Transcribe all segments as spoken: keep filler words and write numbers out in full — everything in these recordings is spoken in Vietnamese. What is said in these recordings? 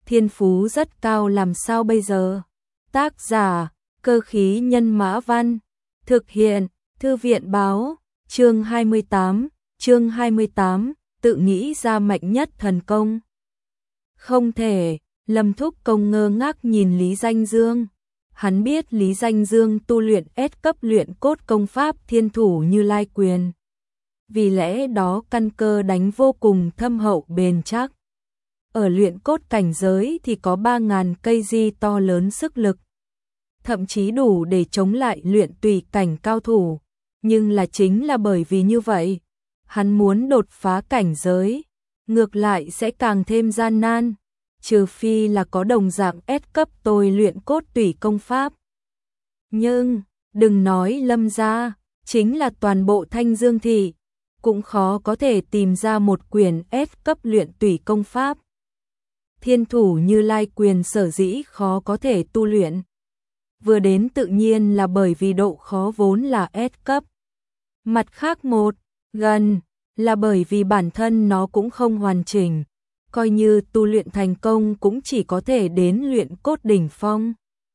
thiên phú rất cao làm sao bây giờ? Tác giả, Cơ khí nhân mã văn, thực hiện, Thư viện báo, chương hai mươi tám, chương hai mươi tám, tự nghĩ ra mạnh nhất thần công. Không thể, Lâm Thúc Công ngơ ngác nhìn Lý Danh Dương. Hắn biết Lý Danh Dương tu luyện S cấp luyện cốt công pháp Thiên Thủ Như Lai Quyền. Vì lẽ đó căn cơ đánh vô cùng thâm hậu bền chắc. Ở luyện cốt cảnh giới thì có ba ngàn cây di to lớn sức lực. Thậm chí đủ để chống lại luyện tùy cảnh cao thủ. Nhưng là chính là bởi vì như vậy, hắn muốn đột phá cảnh giới, ngược lại sẽ càng thêm gian nan, trừ phi là có đồng dạng S cấp tôi luyện cốt tùy công pháp. Nhưng, đừng nói Lâm gia, chính là toàn bộ Thanh Dương thị, cũng khó có thể tìm ra một quyển S cấp luyện tùy công pháp. Thiên Thủ Như Lai Quyền sở dĩ khó có thể tu luyện. Vừa đến tự nhiên là bởi vì độ khó vốn là S cấp. Mặt khác một, gần, là bởi vì bản thân nó cũng không hoàn chỉnh. Coi như tu luyện thành công cũng chỉ có thể đến luyện cốt đỉnh phong.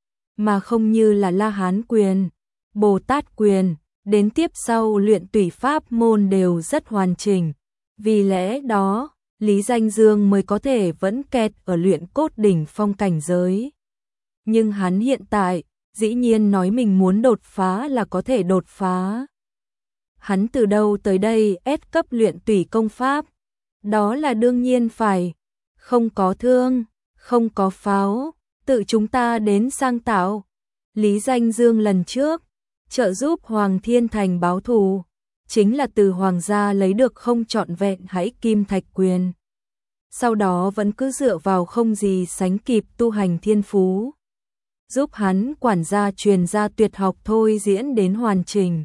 Mà không như là La Hán Quyền, Bồ Tát Quyền, đến tiếp sau luyện tùy pháp môn đều rất hoàn chỉnh. Vì lẽ đó, Lý Danh Dương mới có thể vẫn kẹt ở luyện cốt đỉnh phong cảnh giới. Nhưng hắn hiện tại, dĩ nhiên nói mình muốn đột phá là có thể đột phá. Hắn từ đâu tới đây S cấp luyện tùy công pháp? Đó là đương nhiên phải. Không có thương, không có pháo, tự chúng ta đến sang tạo. Lý Danh Dương lần trước, trợ giúp Hoàng Thiên Thành báo thù, chính là từ Hoàng gia lấy được không trọn vẹn hãy Kim Thạch Quyền. Sau đó vẫn cứ dựa vào không gì sánh kịp tu hành thiên phú. Giúp hắn quản gia truyền ra tuyệt học thôi diễn đến hoàn chỉnh.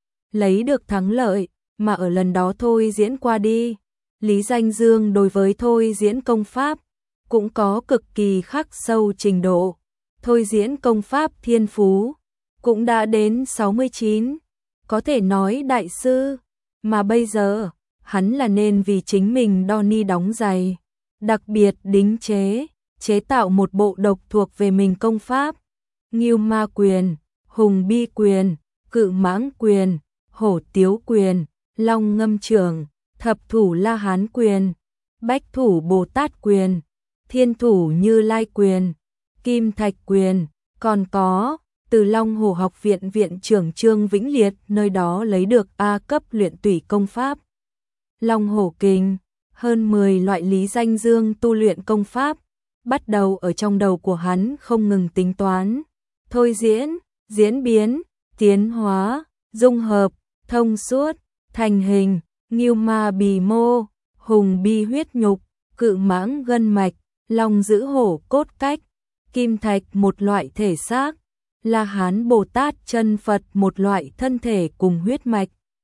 Lấy được thắng lợi, mà ở lần đó thôi diễn qua đi, Lý Danh Dương đối với thôi diễn công pháp, cũng có cực kỳ khắc sâu trình độ. Thôi diễn công pháp thiên phú, cũng đã đến sáu mươi chín, có thể nói đại sư, mà bây giờ, hắn là nên vì chính mình đo ni đóng giày, đặc biệt đính chế, chế tạo một bộ độc thuộc về mình công pháp. Ngưu Ma Quyền, Hùng Bi Quyền, Cự Mãng Quyền, Hổ Tiếu Quyền, Long Ngâm Trưởng, Thập Thủ La Hán Quyền, Bách Thủ Bồ Tát Quyền, Thiên Thủ Như Lai Quyền, Kim Thạch Quyền, còn có từ Long Hổ Học Viện Viện trưởng Trương Vĩnh Liệt nơi đó lấy được A cấp luyện tùy công pháp. Long Hổ Kình, hơn mười loại Lý Danh Dương tu luyện công pháp, bắt đầu ở trong đầu của hắn không ngừng tính toán, thôi diễn, diễn biến, tiến hóa, dung hợp, thông suốt, thành hình, Ngưu Ma Bì Mô, Hùng Bi Huyết Nhục, Cự Mãng Gân Mạch, Long Giữ Hổ Cốt Cách, Kim Thạch một loại thể xác, La Hán Bồ Tát chân Phật một loại thân thể cùng huyết mạch,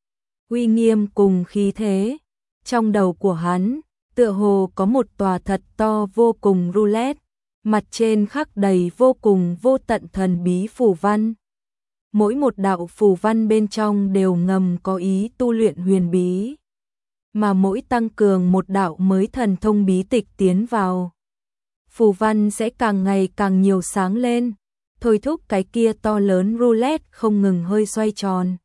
uy nghiêm cùng khí thế. Trong đầu của hắn, tựa hồ có một tòa thật to vô cùng roulette, mặt trên khắc đầy vô cùng vô tận thần bí phù văn. Mỗi một đạo phù văn bên trong đều ngầm có ý tu luyện huyền bí, mà mỗi tăng cường một đạo mới thần thông bí tịch tiến vào, phù văn sẽ càng ngày càng nhiều sáng lên, thôi thúc cái kia to lớn roulette không ngừng hơi xoay tròn.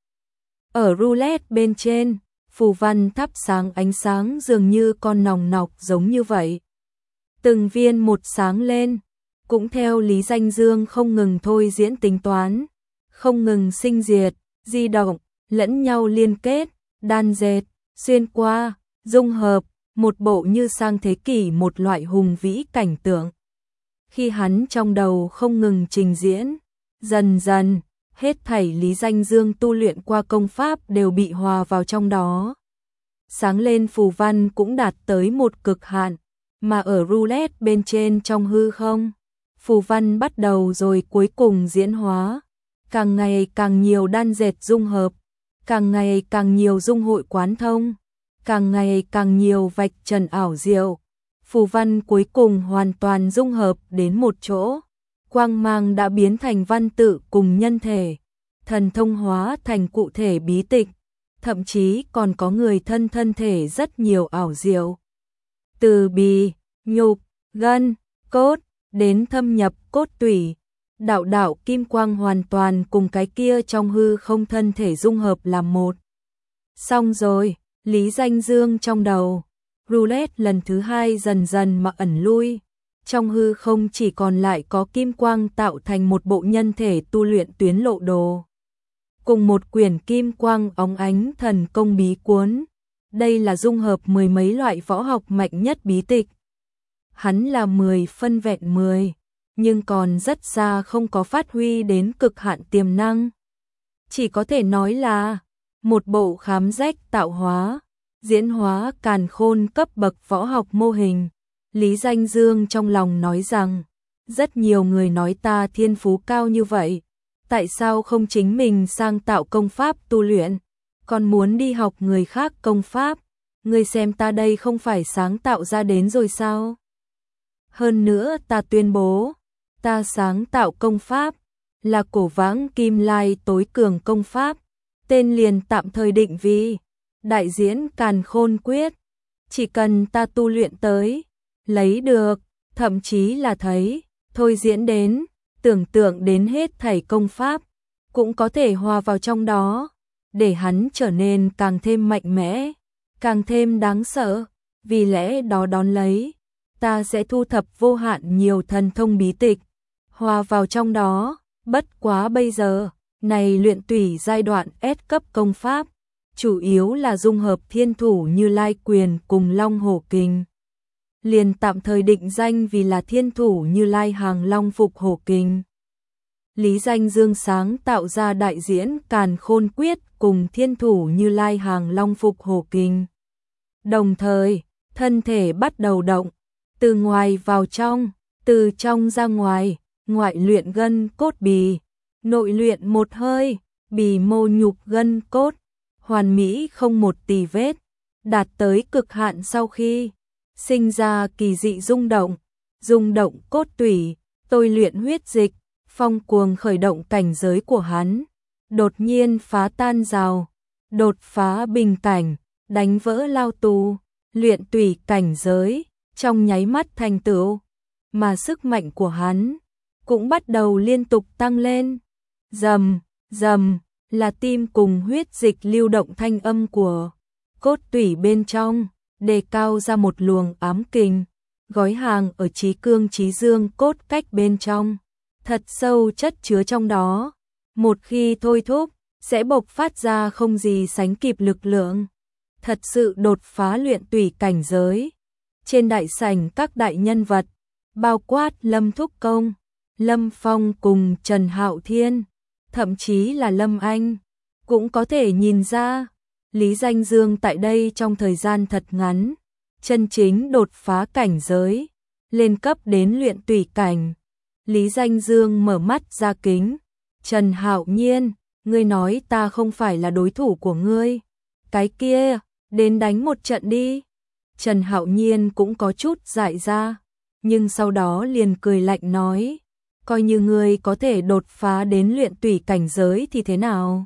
Ở roulette bên trên, phù văn thắp sáng ánh sáng dường như con nòng nọc giống như vậy. Từng viên một sáng lên, cũng theo Lý Danh Dương không ngừng thôi diễn tính toán, không ngừng sinh diệt, di động, lẫn nhau liên kết, đan dệt, xuyên qua, dung hợp, một bộ như sang thế kỷ một loại hùng vĩ cảnh tượng. Khi hắn trong đầu không ngừng trình diễn, dần dần, hết thảy Lý Danh Dương tu luyện qua công pháp đều bị hòa vào trong đó. Sáng lên phù văn cũng đạt tới một cực hạn, mà ở roulette bên trên trong hư không, phù văn bắt đầu rồi cuối cùng diễn hóa, càng ngày càng nhiều đan dệt dung hợp, càng ngày càng nhiều dung hội quán thông, càng ngày càng nhiều vạch trần ảo diệu. Phù văn cuối cùng hoàn toàn dung hợp đến một chỗ, quang mang đã biến thành văn tự cùng nhân thể, thần thông hóa thành cụ thể bí tịch, thậm chí còn có người thân thân thể rất nhiều ảo diệu. Từ bì, nhục, gân, cốt, đến thâm nhập cốt tủy. Đạo đạo kim quang hoàn toàn cùng cái kia trong hư không thân thể dung hợp làm một. Xong rồi, Lý Danh Dương trong đầu, roulette lần thứ hai dần dần mà ẩn lui. Trong hư không chỉ còn lại có kim quang tạo thành một bộ nhân thể tu luyện tuyến lộ đồ. Cùng một quyển kim quang óng ánh thần công bí cuốn. Đây là dung hợp mười mấy loại võ học mạnh nhất bí tịch. Hắn là mười phân vẹn mười, nhưng còn rất xa không có phát huy đến cực hạn tiềm năng. Chỉ có thể nói là một bộ khám rách tạo hóa, diễn hóa càn khôn cấp bậc võ học mô hình. Lý Danh Dương trong lòng nói rằng, rất nhiều người nói ta thiên phú cao như vậy, tại sao không chính mình sang tạo công pháp tu luyện, còn muốn đi học người khác công pháp, người xem ta đây không phải sáng tạo ra đến rồi sao? Hơn nữa ta tuyên bố, ta sáng tạo công pháp, là cổ vãng kim lai tối cường công pháp, tên liền tạm thời định vì đại diễn càn khôn quyết, chỉ cần ta tu luyện tới, lấy được, thậm chí là thấy, thôi diễn đến, tưởng tượng đến hết thảy công pháp, cũng có thể hòa vào trong đó, để hắn trở nên càng thêm mạnh mẽ, càng thêm đáng sợ, vì lẽ đó đón lấy, ta sẽ thu thập vô hạn nhiều thần thông bí tịch, hòa vào trong đó, bất quá bây giờ, này luyện tủy giai đoạn S cấp công pháp, chủ yếu là dung hợp thiên thủ Như Lai quyền cùng Long Hổ Kình. Liền tạm thời định danh vì là thiên thủ Như Lai hàng Long Phục Hổ Kình. Lý Danh Dương sáng tạo ra đại diễn càn khôn quyết cùng thiên thủ Như Lai hàng Long Phục Hổ Kình. Đồng thời, thân thể bắt đầu động, từ ngoài vào trong, từ trong ra ngoài, ngoại luyện gân cốt bì, nội luyện một hơi, bì mô nhục gân cốt, hoàn mỹ không một tì vết, đạt tới cực hạn sau khi sinh ra kỳ dị rung động, rung động cốt tủy, tôi luyện huyết dịch, phong cuồng khởi động cảnh giới của hắn, đột nhiên phá tan rào, đột phá bình cảnh, đánh vỡ lao tù, luyện tủy cảnh giới, trong nháy mắt thành tựu, mà sức mạnh của hắn cũng bắt đầu liên tục tăng lên. Rầm, rầm, là tim cùng huyết dịch lưu động thanh âm của cốt tủy bên trong, đề cao ra một luồng ám kình, gói hàng ở trí cương trí dương cốt cách bên trong, thật sâu chất chứa trong đó. Một khi thôi thúc, sẽ bộc phát ra không gì sánh kịp lực lượng, thật sự đột phá luyện tủy cảnh giới. Trên đại sảnh các đại nhân vật, bao quát Lâm Thúc Công, Lâm Phong cùng Trần Hạo Thiên, thậm chí là Lâm Anh, cũng có thể nhìn ra, Lý Danh Dương tại đây trong thời gian thật ngắn, chân chính đột phá cảnh giới, lên cấp đến luyện tủy cảnh. Lý Danh Dương mở mắt ra kính, Trần Hạo Nhiên, ngươi nói ta không phải là đối thủ của ngươi, cái kia, đến đánh một trận đi. Trần Hạo Nhiên cũng có chút dại ra, nhưng sau đó liền cười lạnh nói, coi như ngươi có thể đột phá đến luyện tủy cảnh giới thì thế nào?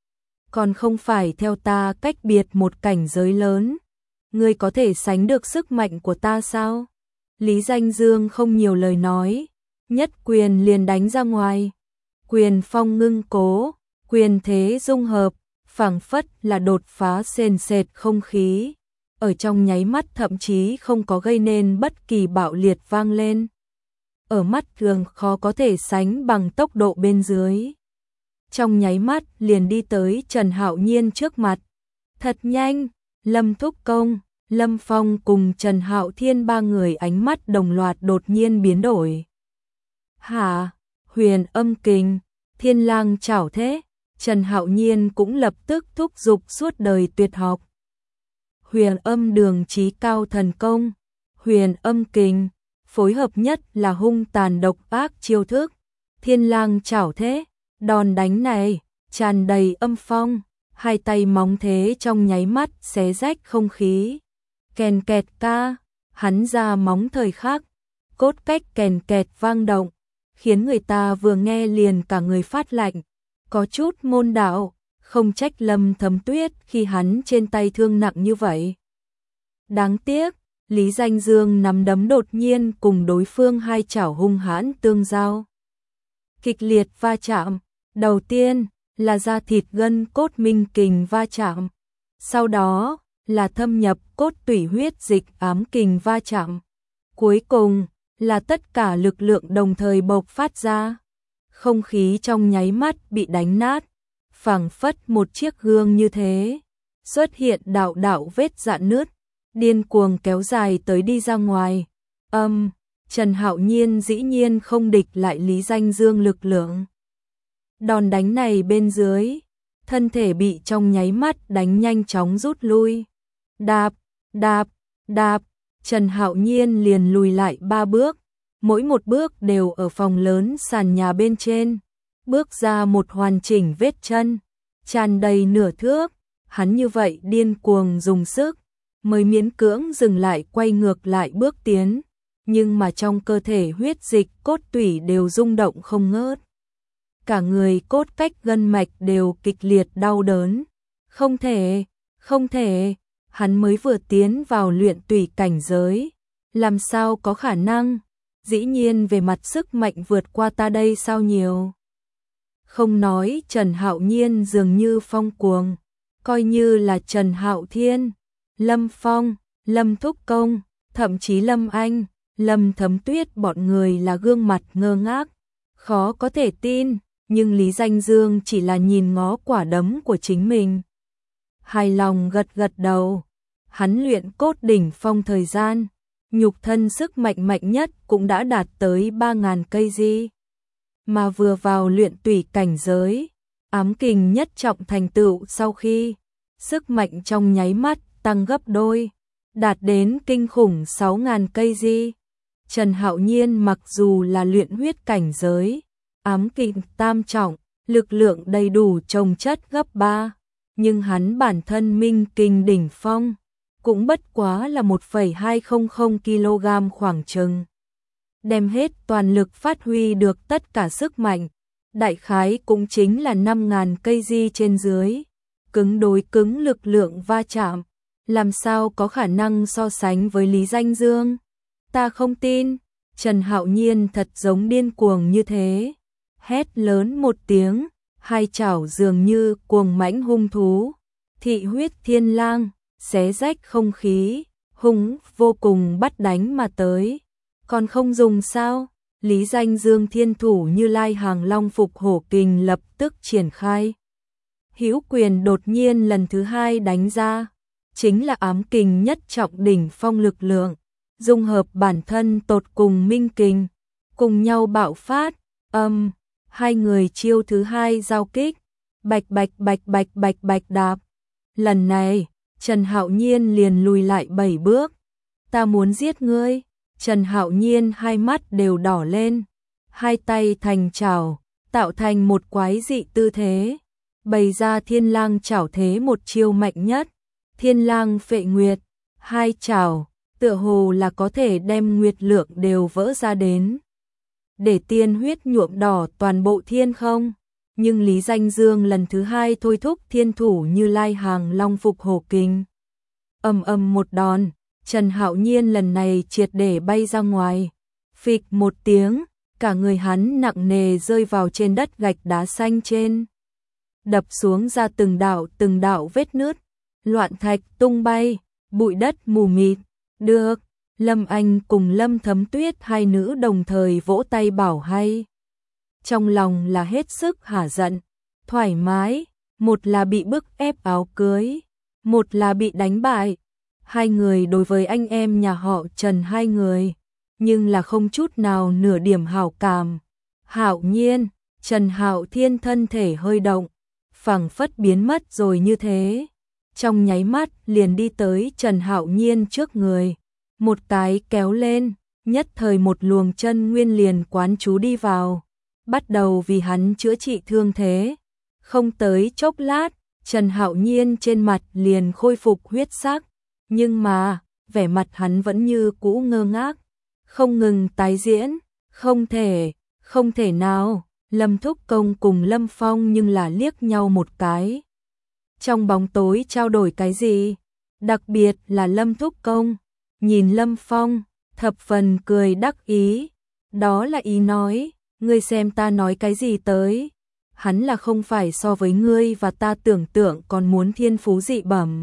Còn không phải theo ta cách biệt một cảnh giới lớn, ngươi có thể sánh được sức mạnh của ta sao? Lý Danh Dương không nhiều lời nói, nhất quyền liền đánh ra ngoài, quyền phong ngưng cố, quyền thế dung hợp, phảng phất là đột phá sền sệt không khí, ở trong nháy mắt thậm chí không có gây nên bất kỳ bạo liệt vang lên. Ở mắt thường khó có thể sánh bằng tốc độ bên dưới. Trong nháy mắt liền đi tới Trần Hạo Nhiên trước mặt. Thật nhanh, Lâm Thúc Công, Lâm Phong cùng Trần Hạo Thiên ba người ánh mắt đồng loạt đột nhiên biến đổi. Hả, huyền âm kình, thiên lang chảo thế, Trần Hạo Nhiên cũng lập tức thúc giục suốt đời tuyệt học. Huyền âm đường chí cao thần công, huyền âm kình, phối hợp nhất là hung tàn độc ác chiêu thức, thiên lang chảo thế, đòn đánh này, tràn đầy âm phong, hai tay móng thế trong nháy mắt xé rách không khí. Kèn kẹt ca, hắn ra móng thời khắc, cốt cách kèn kẹt vang động, khiến người ta vừa nghe liền cả người phát lạnh, có chút môn đạo, không trách Lâm Thấm Tuyết khi hắn trên tay thương nặng như vậy. Đáng tiếc, Lý Danh Dương nắm đấm đột nhiên cùng đối phương hai chảo hung hãn tương giao. Kịch liệt va chạm, đầu tiên là da thịt gân cốt minh kình va chạm, sau đó là thâm nhập cốt tủy huyết dịch ám kình va chạm. Cuối cùng là tất cả lực lượng đồng thời bộc phát ra. Không khí trong nháy mắt bị đánh nát, phảng phất một chiếc gương như thế. Xuất hiện đạo đạo vết rạn nứt, điên cuồng kéo dài tới đi ra ngoài. Âm, um, Trần Hạo Nhiên dĩ nhiên không địch lại Lý Danh Dương lực lượng. Đòn đánh này bên dưới, thân thể bị trong nháy mắt đánh nhanh chóng rút lui. Đạp, đạp, đạp, Trần Hạo Nhiên liền lùi lại ba bước, mỗi một bước đều ở phòng lớn sàn nhà bên trên, bước ra một hoàn chỉnh vết chân, tràn đầy nửa thước. Hắn như vậy điên cuồng dùng sức, mới miễn cưỡng dừng lại quay ngược lại bước tiến, nhưng mà trong cơ thể huyết dịch cốt tủy đều rung động không ngớt. Cả người cốt cách gân mạch đều kịch liệt đau đớn. Không thể, không thể, hắn mới vừa tiến vào luyện tủy cảnh giới, làm sao có khả năng, dĩ nhiên về mặt sức mạnh vượt qua ta đây sao nhiều. Không nói Trần Hạo Nhiên dường như phong cuồng, coi như là Trần Hạo Thiên, Lâm Phong, Lâm Thúc Công, thậm chí Lâm Anh, Lâm Thấm Tuyết bọn người là gương mặt ngơ ngác, khó có thể tin, nhưng Lý Danh Dương chỉ là nhìn ngó quả đấm của chính mình. Hài lòng gật gật đầu, hắn luyện cốt đỉnh phong thời gian, nhục thân sức mạnh mạnh nhất cũng đã đạt tới ba nghìn cây di. Mà vừa vào luyện tủy cảnh giới, ám kình nhất trọng thành tựu sau khi, sức mạnh trong nháy mắt tăng gấp đôi, đạt đến kinh khủng sáu nghìn cây di. Trần Hạo Nhiên mặc dù là luyện huyết cảnh giới, ám kình tam trọng, lực lượng đầy đủ chồng chất gấp ba, nhưng hắn bản thân minh kình đỉnh phong, cũng bất quá là một phẩy hai không không ki lô gam khoảng chừng. Đem hết toàn lực phát huy được tất cả sức mạnh, đại khái cũng chính là năm nghìn cây di trên dưới, cứng đối cứng lực lượng va chạm, làm sao có khả năng so sánh với Lý Danh Dương. Ta không tin, Trần Hạo Nhiên thật giống điên cuồng như thế, hét lớn một tiếng, hai chảo dường như cuồng mãnh hung thú, thị huyết thiên lang, xé rách không khí, hung vô cùng bắt đánh mà tới. Còn không dùng sao? Lý Danh Dương thiên thủ Như Lai Hàng Long Phục Hổ Kình lập tức triển khai. Hữu quyền đột nhiên lần thứ hai đánh ra, chính là ám kình nhất trọng đỉnh phong lực lượng, dung hợp bản thân tột cùng minh kình, cùng nhau bạo phát. Âm, um, hai người chiêu thứ hai giao kích, bạch bạch bạch bạch bạch bạch đạp. Lần này, Trần Hạo Nhiên liền lùi lại bảy bước. Ta muốn giết ngươi. Trần Hạo Nhiên hai mắt đều đỏ lên, hai tay thành chảo, tạo thành một quái dị tư thế, bày ra Thiên Lang chảo thế một chiêu mạnh nhất, Thiên Lang Phệ Nguyệt, hai chảo, tựa hồ là có thể đem nguyệt lượng đều vỡ ra đến, để tiên huyết nhuộm đỏ toàn bộ thiên không. Nhưng Lý Danh Dương lần thứ hai thôi thúc thiên thủ Như Lai Hàng Long Phục Hổ Kình, ầm ầm một đòn. Trần Hạo Nhiên lần này triệt để bay ra ngoài, phịch một tiếng, cả người hắn nặng nề rơi vào trên đất gạch đá xanh trên, đập xuống ra từng đạo từng đạo vết nứt, loạn thạch tung bay, bụi đất mù mịt. Được, Lâm Anh cùng Lâm Thấm Tuyết hai nữ đồng thời vỗ tay bảo hay. Trong lòng là hết sức hả giận, thoải mái, một là bị bức ép áo cưới, một là bị đánh bại. Hai người đối với anh em nhà họ Trần hai người, nhưng là không chút nào nửa điểm hảo cảm. Hạo Nhiên, Trần Hạo Thiên thân thể hơi động, phảng phất biến mất rồi như thế. Trong nháy mắt liền đi tới Trần Hạo Nhiên trước người, một cái kéo lên, nhất thời một luồng chân nguyên liền quán trú đi vào, bắt đầu vì hắn chữa trị thương thế. Không tới chốc lát, Trần Hạo Nhiên trên mặt liền khôi phục huyết sắc. Nhưng mà, vẻ mặt hắn vẫn như cũ ngơ ngác, không ngừng tái diễn, không thể, không thể nào. Lâm Thúc Công cùng Lâm Phong nhưng là liếc nhau một cái. Trong bóng tối trao đổi cái gì? Đặc biệt là Lâm Thúc Công, nhìn Lâm Phong, thập phần cười đắc ý. Đó là ý nói, ngươi xem ta nói cái gì tới. Hắn là không phải so với ngươi và ta tưởng tượng còn muốn thiên phú dị bẩm.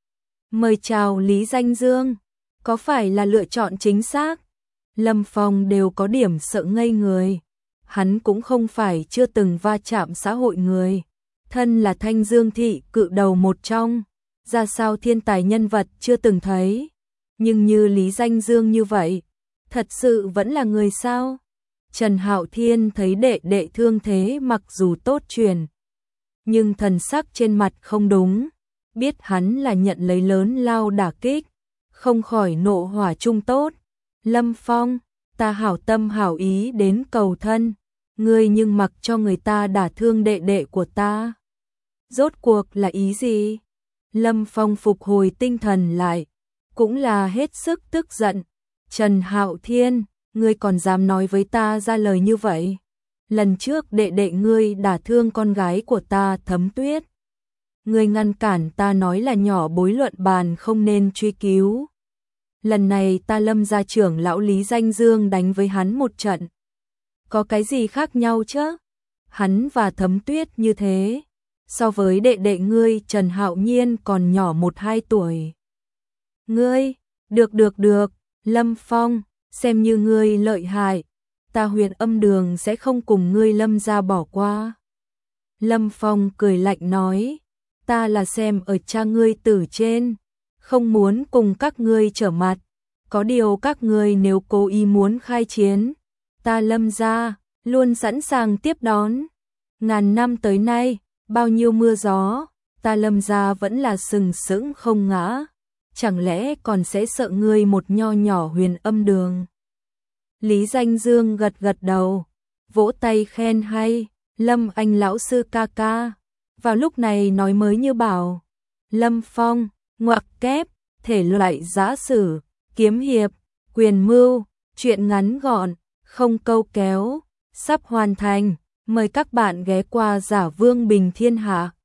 Mời chào Lý Danh Dương, có phải là lựa chọn chính xác? Lâm Phong đều có điểm sợ ngây người. Hắn cũng không phải chưa từng va chạm xã hội người. Thân là Thanh Dương thị cự đầu một trong, ra sao thiên tài nhân vật chưa từng thấy. Nhưng như Lý Danh Dương như vậy, thật sự vẫn là người sao? Trần Hạo Thiên thấy đệ đệ thương thế mặc dù tốt truyền, nhưng thần sắc trên mặt không đúng, biết hắn là nhận lấy lớn lao đả kích, không khỏi nộ hỏa trung tốt. Lâm Phong, ta hảo tâm hảo ý đến cầu thân, ngươi nhưng mặc cho người ta đả thương đệ đệ của ta. Rốt cuộc là ý gì? Lâm Phong phục hồi tinh thần lại, cũng là hết sức tức giận. Trần Hạo Thiên, ngươi còn dám nói với ta ra lời như vậy? Lần trước đệ đệ ngươi đả thương con gái của ta Thấm Tuyết. Ngươi ngăn cản ta nói là nhỏ bối luận bàn không nên truy cứu. Lần này ta Lâm gia trưởng lão Lý Danh Dương đánh với hắn một trận. Có cái gì khác nhau chứ? Hắn và Thấm Tuyết như thế, so với đệ đệ ngươi Trần Hạo Nhiên còn nhỏ một hai tuổi. Ngươi, được được được, Lâm Phong, xem như ngươi lợi hại, ta Huyền Âm Đường sẽ không cùng ngươi Lâm gia bỏ qua. Lâm Phong cười lạnh nói, ta là xem ở cha ngươi tử trên, không muốn cùng các ngươi trở mặt, có điều các ngươi nếu cố ý muốn khai chiến, ta Lâm gia luôn sẵn sàng tiếp đón. Ngàn năm tới nay, bao nhiêu mưa gió, ta Lâm gia vẫn là sừng sững không ngã, chẳng lẽ còn sẽ sợ ngươi một nho nhỏ Huyền Âm Đường? Lý Danh Dương gật gật đầu, vỗ tay khen hay, Lâm anh lão sư ca ca. Vào lúc này nói mới như bảo, Lâm Phong, ngoặc kép, thể loại giã sử, kiếm hiệp, quyền mưu, truyện ngắn gọn, không câu kéo, sắp hoàn thành, mời các bạn ghé qua Giả Vương Bình Thiên Hạ.